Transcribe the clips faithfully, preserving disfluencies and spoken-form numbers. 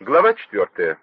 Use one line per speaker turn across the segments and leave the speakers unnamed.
Глава четвертая.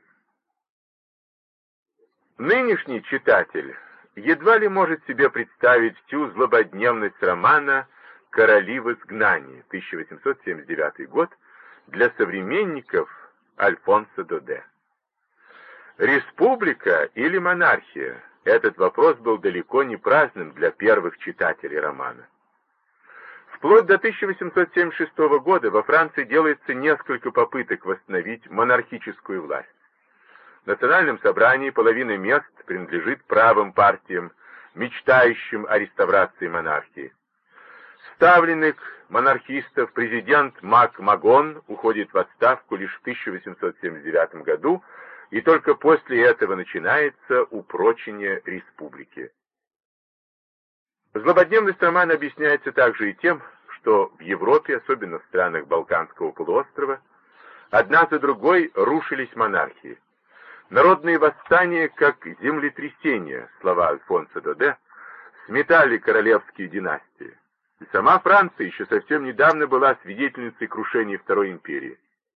Нынешний читатель едва ли может себе представить всю злободневность романа «Короли в изгнании» тысяча восемьсот семьдесят девятый год для современников Альфонсо Доде. Республика или монархия? Этот вопрос был далеко не праздным для первых читателей романа. Вплоть до тысяча восемьсот семьдесят шестого года во Франции делается несколько попыток восстановить монархическую власть. В Национальном собрании половина мест принадлежит правым партиям, мечтающим о реставрации монархии. Ставленник монархистов президент Мак Магон уходит в отставку лишь в тысяча восемьсот семьдесят девятом году, и только после этого начинается упрочение республики. Злободневность романа объясняется также и тем, что в Европе, особенно в странах Балканского полуострова, одна за другой рушились монархии. Народные восстания, как землетрясения, слова Альфонсо Доде, сметали королевские династии. И сама Франция еще совсем недавно была свидетельницей крушения Второй империи.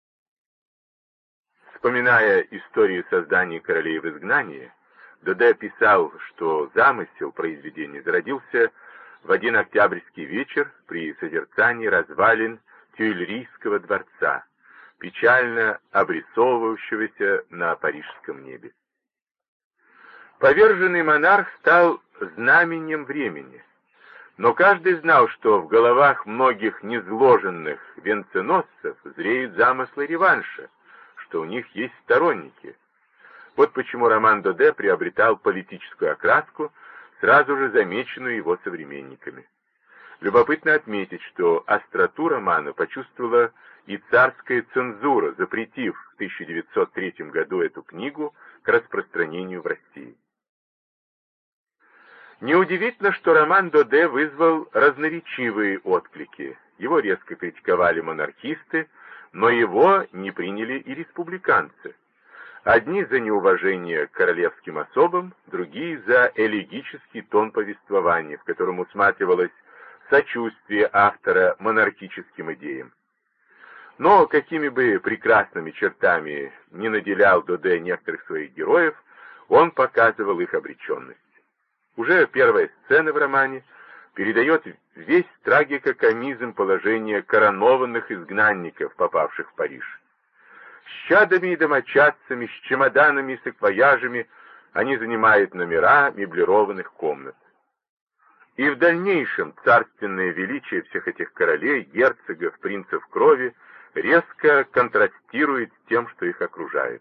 Вспоминая историю создания королей в изгнании, Доде писал, что замысел произведения зародился в один октябрьский вечер при созерцании развалин Тюильрийского дворца, печально обрисовывающегося на парижском небе. Поверженный монарх стал знаменем времени, но каждый знал, что в головах многих низложенных венценосцев зреют замыслы реванша, что у них есть сторонники. Вот почему роман Доде приобретал политическую окраску, сразу же замеченную его современниками. Любопытно отметить, что остроту романа почувствовала и царская цензура, запретив в тысяча девятьсот третьем году эту книгу к распространению в России. Неудивительно, что роман Доде вызвал разноречивые отклики. Его резко критиковали монархисты, но его не приняли и республиканцы. Одни за неуважение к королевским особам, другие за элегический тон повествования, в котором усматривалось сочувствие автора монархическим идеям. Но какими бы прекрасными чертами ни наделял Доде некоторых своих героев, он показывал их обреченность. Уже первая сцена в романе передает весь трагикокомизм положения коронованных изгнанников, попавших в Париж. С чадами и домочадцами, с чемоданами и саквояжами они занимают номера меблированных комнат. И в дальнейшем царственное величие всех этих королей, герцогов, принцев крови резко контрастирует с тем, что их окружает.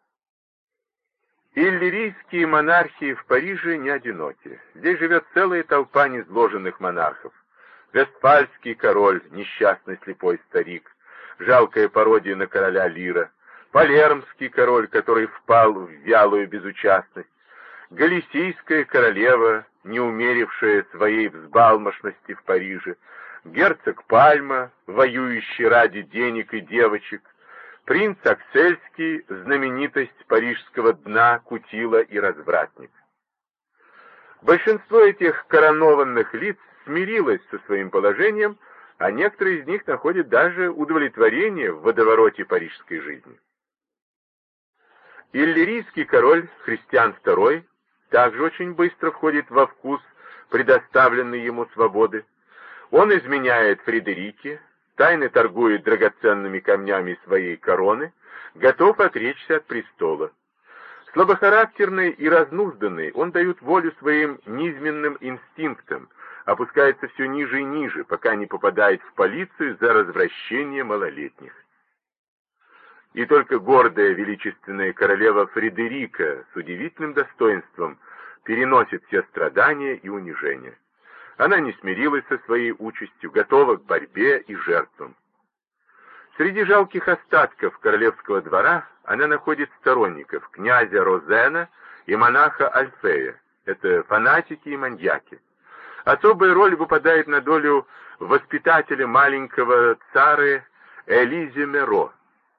Иллирийские монархии в Париже не одиноки. Здесь живет целая толпа низложенных монархов. Вестфальский король, несчастный слепой старик, жалкая пародия на короля Лира, Палермский король, который впал в вялую безучастность, Галисийская королева, не умерившая своей взбалмошности в Париже, герцог Пальма, воюющий ради денег и девочек, принц Аксельский, знаменитость парижского дна, кутила и развратник. Большинство этих коронованных лиц смирилось со своим положением, а некоторые из них находят даже удовлетворение в водовороте парижской жизни. Иллирийский король Христиан второй также очень быстро входит во вкус предоставленной ему свободы. Он изменяет Фредерике, тайно торгует драгоценными камнями своей короны, готов отречься от престола. Слабохарактерный и разнузданный, он дает волю своим низменным инстинктам, опускается все ниже и ниже, пока не попадает в полицию за развращение малолетних. И только гордая величественная королева Фредерика с удивительным достоинством переносит все страдания и унижения. Она не смирилась со своей участью, готова к борьбе и жертвам. Среди жалких остатков королевского двора она находит сторонников князя Розена и монаха Альфея. Это фанатики и маньяки. Особая роль выпадает на долю воспитателя маленького цары Элизе Меро.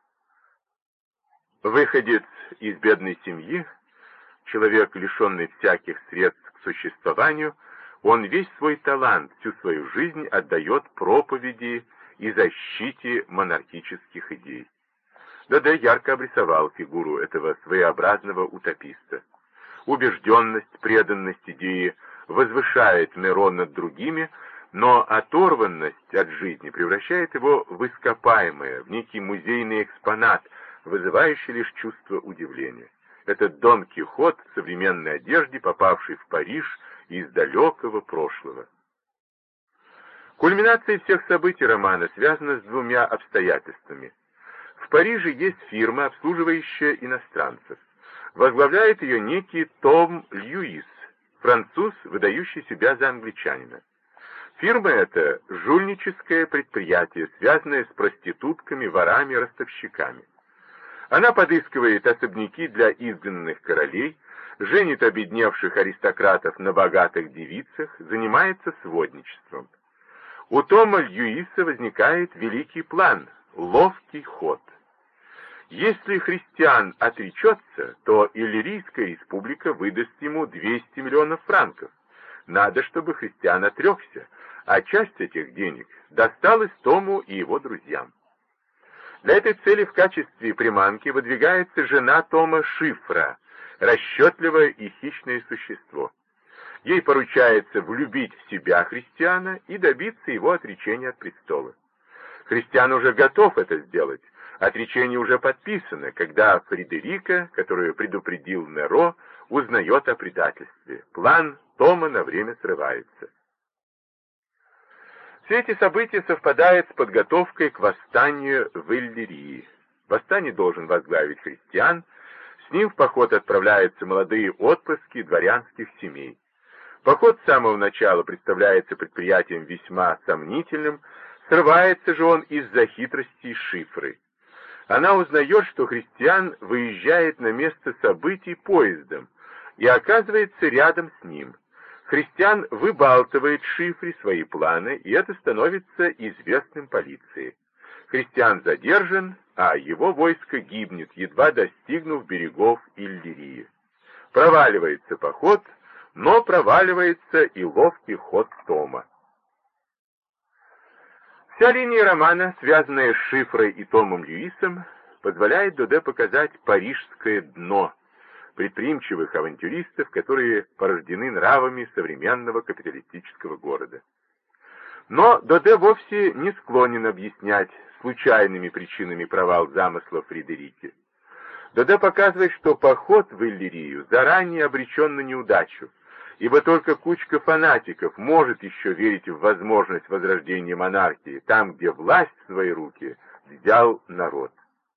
Выходец из бедной семьи, человек, лишенный всяких средств к существованию, он весь свой талант, всю свою жизнь отдает проповеди и защите монархических идей. Доде ярко обрисовал фигуру этого своеобразного утописта. Убежденность, преданность идее возвышает Неро над другими, но оторванность от жизни превращает его в ископаемое, в некий музейный экспонат, вызывающий лишь чувство удивления. Это Дон Кихот в современной одежде, попавший в Париж из далекого прошлого. Кульминация всех событий романа связана с двумя обстоятельствами. В Париже есть фирма, обслуживающая иностранцев. Возглавляет ее некий Том Льюис, француз, выдающий себя за англичанина. Фирма эта – жульническое предприятие, связанное с проститутками, ворами, ростовщиками. Она подыскивает особняки для изгнанных королей, женит обедневших аристократов на богатых девицах, занимается сводничеством. У Тома Льюиса возникает великий план – ловкий ход. Если христиан отречется, то Иллирийская республика выдаст ему двести миллионов франков. Надо, чтобы христиан отрекся, а часть этих денег досталась Тому и его друзьям. Для этой цели в качестве приманки выдвигается жена Тома Шифра, расчетливое и хищное существо. Ей поручается влюбить в себя христиана и добиться его отречения от престола. Христиан уже готов это сделать, отречение уже подписано, когда Фредерика, которую предупредил Неро, узнает о предательстве. План Тома на время срывается. Все эти события совпадают с подготовкой к восстанию в Иллирии. Восстание должен возглавить христиан, с ним в поход отправляются молодые отпрыски дворянских семей. Поход с самого начала представляется предприятием весьма сомнительным, срывается же он из-за хитрости Шифры. Она узнает, что христиан выезжает на место событий поездом и оказывается рядом с ним. Христиан выбалтывает Шифре свои планы, и это становится известным полиции. Христиан задержан, а его войско гибнет, едва достигнув берегов Иллирии. Проваливается поход, но проваливается и ловкий ход Тома. Вся линия романа, связанная с Шифрой и Томом Льюисом, позволяет Доде показать парижское дно предприимчивых авантюристов, которые порождены нравами современного капиталистического города. Но Доде вовсе не склонен объяснять случайными причинами провал замысла Фредерики. Доде показывает, что поход в Иллирию заранее обречен на неудачу, ибо только кучка фанатиков может еще верить в возможность возрождения монархии, там, где власть в свои руки взял народ.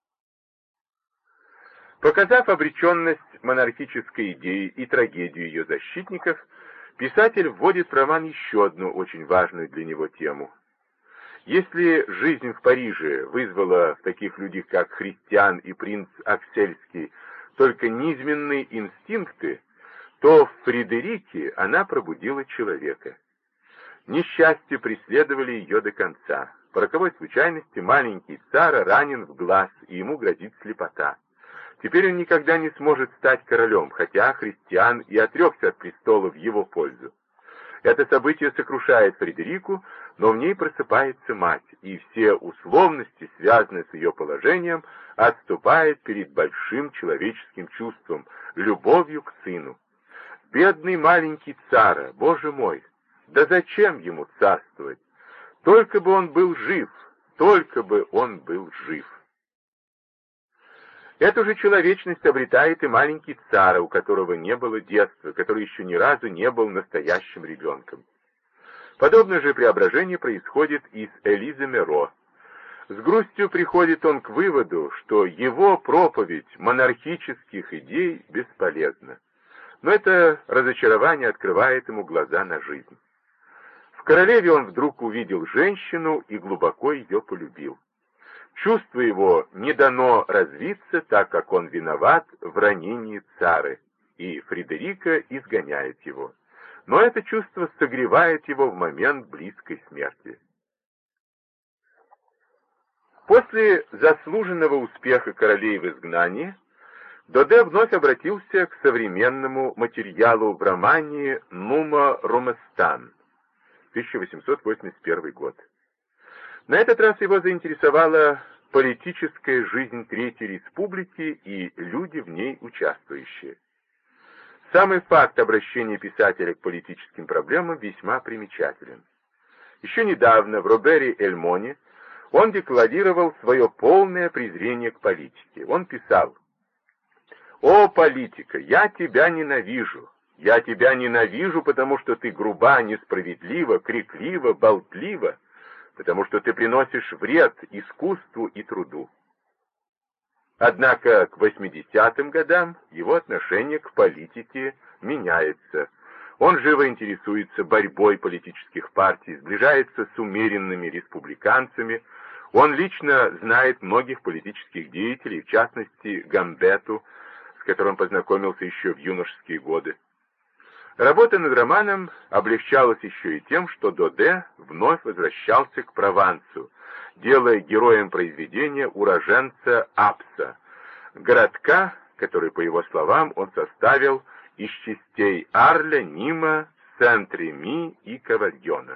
Показав обреченность монархической идеи и трагедию ее защитников, писатель вводит в роман еще одну очень важную для него тему. Если жизнь в Париже вызвала в таких людях, как Христиан и принц Аксельский, только низменные инстинкты, то в Фредерике она пробудила человека. Несчастья преследовали ее до конца. По роковой случайности маленький царь ранен в глаз, и ему грозит слепота. Теперь он никогда не сможет стать королем, хотя Христиан и отрекся от престола в его пользу. Это событие сокрушает Фредерику, но в ней просыпается мать, и все условности, связанные с ее положением, отступают перед большим человеческим чувством, любовью к сыну. Бедный маленький царь, Боже мой, да зачем ему царствовать? Только бы он был жив, только бы он был жив. Эту же человечность обретает и маленький царь, у которого не было детства, который еще ни разу не был настоящим ребенком. Подобное же преображение происходит и с Элизой Меро. С грустью приходит он к выводу, что его проповедь монархических идей бесполезна. Но это разочарование открывает ему глаза на жизнь. В королеве он вдруг увидел женщину и глубоко ее полюбил. Чувство его не дано развиться, так как он виноват в ранении цары, и Фредерика изгоняет его. Но это чувство согревает его в момент близкой смерти. После заслуженного успеха королей в изгнании, Доде вновь обратился к современному материалу в романе «Нума Роместан», тысяча восемьсот восемьдесят первый год. На этот раз его заинтересовала политическая жизнь Третьей Республики и люди в ней участвующие. Самый факт обращения писателя к политическим проблемам весьма примечателен. Еще недавно в Робере-эль-Моне он декларировал свое полное презрение к политике. Он писал: «О, политика, я тебя ненавижу! Я тебя ненавижу, потому что ты груба, несправедлива, криклива, болтлива, потому что ты приносишь вред искусству и труду». Однако к восьмидесятым годам его отношение к политике меняется. Он живо интересуется борьбой политических партий, сближается с умеренными республиканцами. Он лично знает многих политических деятелей, в частности Гамбету, с которым познакомился еще в юношеские годы. Работа над романом облегчалась еще и тем, что Доде вновь возвращался к Провансу, делая героем произведения уроженца Апса, городка, который, по его словам, он составил из частей Арля, Нима, Сент-Реми и Кавальона.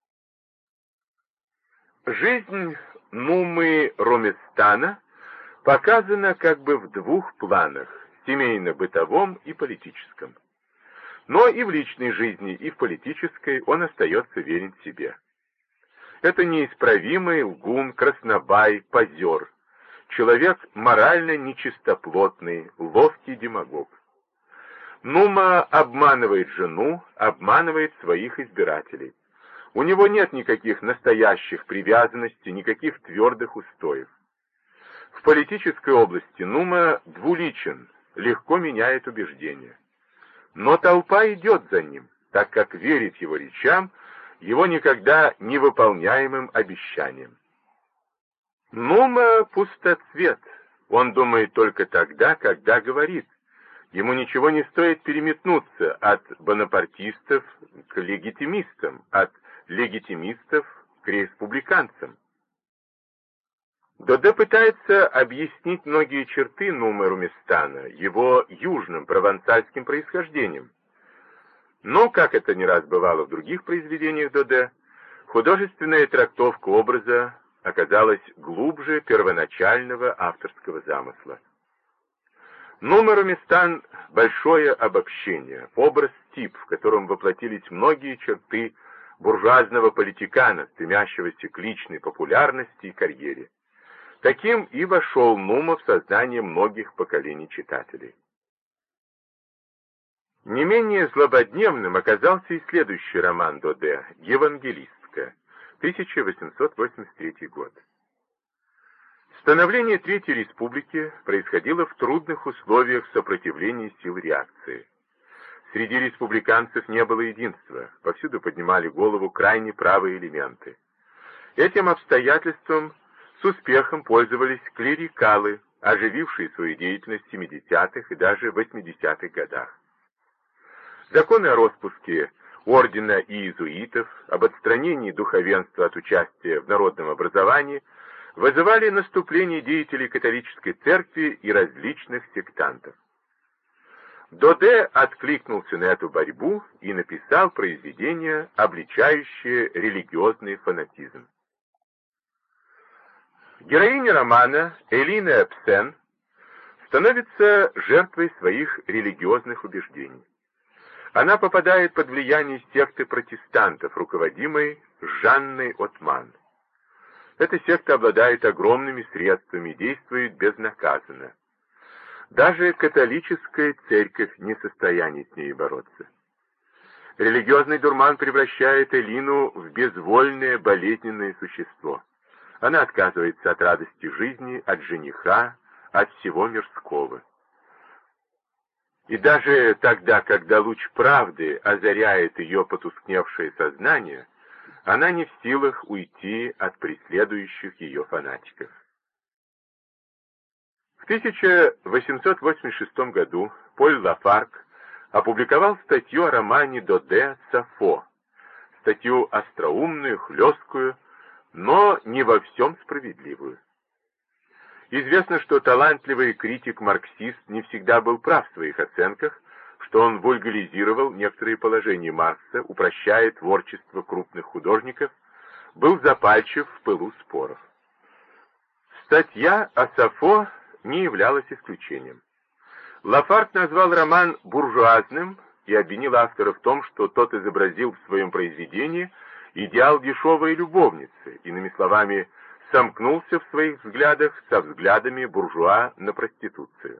Жизнь Нумы Роместана показана как бы в двух планах – семейно-бытовом и политическом. Но и в личной жизни, и в политической он остается верен себе. Это неисправимый лгун, краснобай, позер, человек морально нечистоплотный, ловкий демагог. Нума обманывает жену, обманывает своих избирателей. У него нет никаких настоящих привязанностей, никаких твердых устоев. В политической области Нума двуличен, легко меняет убеждения. Но толпа идет за ним, так как верит его речам, его никогда невыполняемым обещаниям. Нума пустоцвет, он думает только тогда, когда говорит. Ему ничего не стоит переметнуться от бонапартистов к легитимистам, от легитимистов к республиканцам. Доде пытается объяснить многие черты Нумы Роместана его южным провансальским происхождением. Но, как это не раз бывало в других произведениях Доде, художественная трактовка образа оказалась глубже первоначального авторского замысла. Нума Роместан — большое обобщение, образ-тип, в котором воплотились многие черты буржуазного политикана, стремящегося к личной популярности и карьере. Таким и вошел Нума в сознание многих поколений читателей. Не менее злободневным оказался и следующий роман Доде «Евангелистка», тысяча восемьсот восемьдесят третий год. Становление Третьей Республики происходило в трудных условиях сопротивления сил реакции. Среди республиканцев не было единства, повсюду поднимали голову крайне правые элементы. Этим обстоятельством с успехом пользовались клерикалы, оживившие свою деятельность в семидесятых и даже восьмидесятых годах. Законы о распуске ордена иезуитов, об отстранении духовенства от участия в народном образовании вызывали наступление деятелей католической церкви и различных сектантов. Доде откликнулся на эту борьбу и написал произведение, обличающее религиозный фанатизм. Героиня романа Элина Эпсен становится жертвой своих религиозных убеждений. Она попадает под влияние секты протестантов, руководимой Жанной Отман. Эта секта обладает огромными средствами и действует безнаказанно. Даже католическая церковь не в состоянии с ней бороться. Религиозный дурман превращает Элину в безвольное, болезненное существо. Она отказывается от радости жизни, от жениха, от всего мирского. И даже тогда, когда луч правды озаряет ее потускневшее сознание, она не в силах уйти от преследующих ее фанатиков. В тысяча восемьсот восемьдесят шестом году Поль Лафарг опубликовал статью о романе Доде «Сафо», статью остроумную, хлесткую, но не во всем справедливую. Известно, что талантливый критик-марксист не всегда был прав в своих оценках, что он вульгаризировал некоторые положения Маркса, упрощая творчество крупных художников, был запальчив в пылу споров. Статья о Сафо не являлась исключением. Лафарг назвал роман буржуазным и обвинил автора в том, что тот изобразил в своем произведении идеал дешевой любовницы, иными словами, сомкнулся в своих взглядах со взглядами буржуа на проституцию.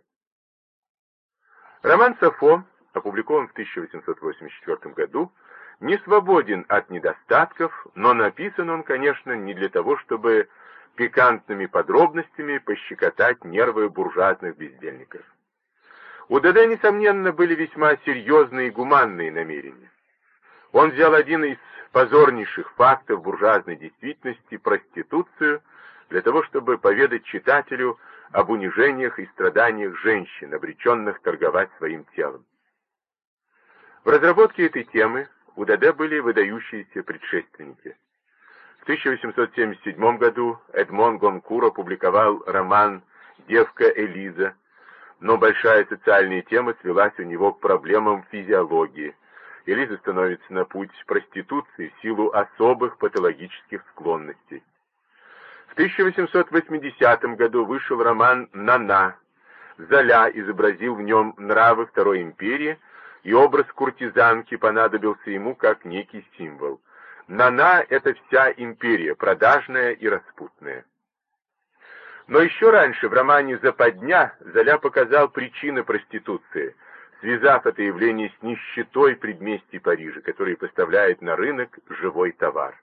Роман Сафо, опубликован в тысяча восемьсот восемьдесят четвёртом году, не свободен от недостатков, но написан он, конечно, не для того, чтобы пикантными подробностями пощекотать нервы буржуазных бездельников. У Д.Д., несомненно, были весьма серьезные и гуманные намерения. Он взял один из позорнейших фактов буржуазной действительности, проституцию, для того, чтобы поведать читателю об унижениях и страданиях женщин, обреченных торговать своим телом. В разработке этой темы у Д.Д. были выдающиеся предшественники. В тысяча восемьсот семьдесят седьмом году Эдмон Гонкур опубликовал роман «Девка Элиза», но большая социальная тема свелась у него к проблемам физиологии. Элиза становится на путь проституции в силу особых патологических склонностей. В тысяча восемьсот восьмидесятом году вышел роман «Нана». Золя изобразил в нем нравы Второй империи, и образ куртизанки понадобился ему как некий символ. Нана — это вся империя, продажная и распутная. Но еще раньше в романе «Западня» Золя показал причины проституции, связав это явление с нищетой предместий Парижа, который поставляет на рынок живой товар.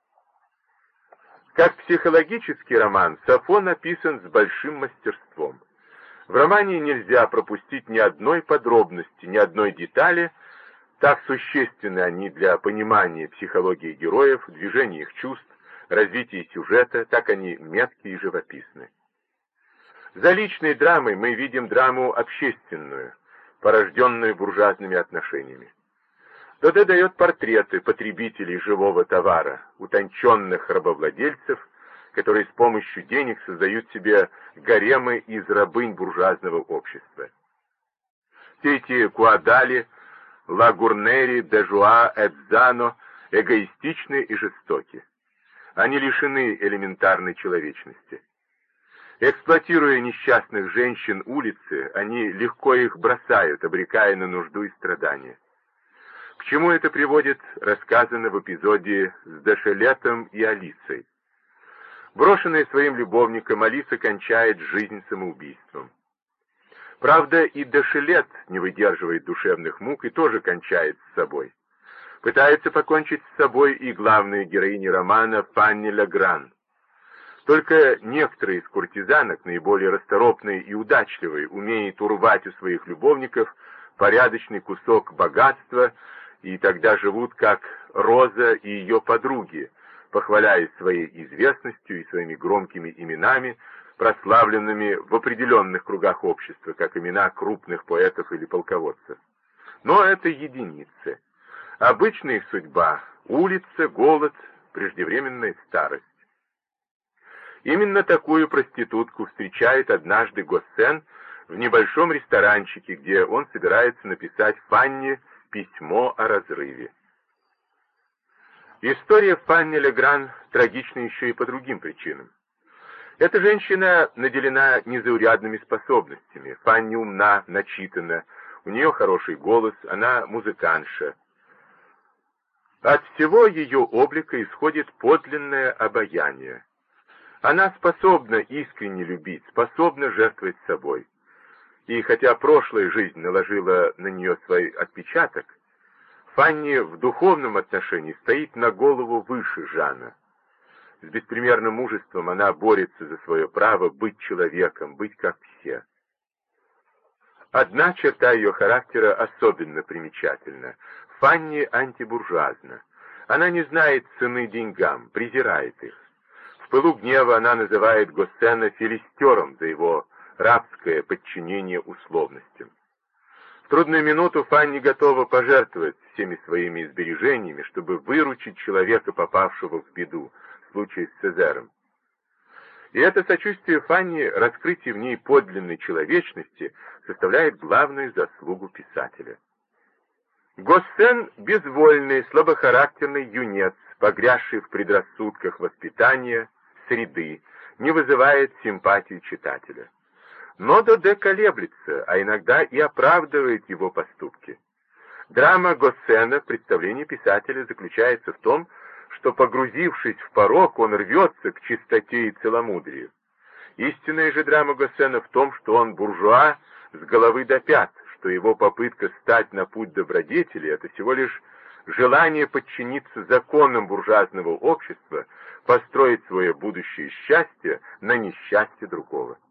Как психологический роман, Сафо написан с большим мастерством. В романе нельзя пропустить ни одной подробности, ни одной детали, так существенны они для понимания психологии героев, движения их чувств, развития сюжета, так они метки и живописны. За личной драмой мы видим драму общественную, порожденную буржуазными отношениями. Д.Д. дает портреты потребителей живого товара, утонченных рабовладельцев, которые с помощью денег создают себе гаремы из рабынь буржуазного общества. Все эти куадали, лагурнери, дежуа, эдзано эгоистичны и жестоки. Они лишены элементарной человечности. Эксплуатируя несчастных женщин улицы, они легко их бросают, обрекая на нужду и страдания. К чему это приводит, рассказано в эпизоде с Дешелетом и Алисой. Брошенная своим любовником, Алиса кончает жизнь самоубийством. Правда, и Дешелет не выдерживает душевных мук и тоже кончает с собой. Пытается покончить с собой и главная героиня романа Фанни Легран. Только некоторые из куртизанок, наиболее расторопные и удачливые, умеют урвать у своих любовников порядочный кусок богатства, и тогда живут как Роза и ее подруги, похваляясь своей известностью и своими громкими именами, прославленными в определенных кругах общества, как имена крупных поэтов или полководцев. Но это единицы. Обычная их судьба — улица, голод, преждевременная старость. Именно такую проститутку встречает однажды Госсен в небольшом ресторанчике, где он собирается написать Фанни письмо о разрыве. История Фанни Легран трагична еще и по другим причинам. Эта женщина наделена незаурядными способностями. Фанни умна, начитана, у нее хороший голос, она музыкантша. От всего ее облика исходит подлинное обаяние. Она способна искренне любить, способна жертвовать собой. И хотя прошлая жизнь наложила на нее свой отпечаток, Фанни в духовном отношении стоит на голову выше Жана. С беспримерным мужеством она борется за свое право быть человеком, быть как все. Одна черта ее характера особенно примечательна. Фанни антибуржуазна. Она не знает цены деньгам, презирает их. В пылу гнева она называет Госсена филистером за его рабское подчинение условностям. В трудную минуту Фанни готова пожертвовать всеми своими сбережениями, чтобы выручить человека, попавшего в беду, в случае с Цезарем. И это сочувствие Фанни, раскрытие в ней подлинной человечности, составляет главную заслугу писателя. Госсен — безвольный, слабохарактерный юнец, погрязший в предрассудках воспитания, среды, не вызывает симпатии читателя. Но Доде колеблется, а иногда и оправдывает его поступки. Драма Госсена в представлении писателя заключается в том, что, погрузившись в порок, он рвется к чистоте и целомудрию. Истинная же драма Госсена в том, что он буржуа с головы до пят, что его попытка стать на путь добродетели — это всего лишь желание подчиниться законам буржуазного общества, построить свое будущее счастье на несчастье другого.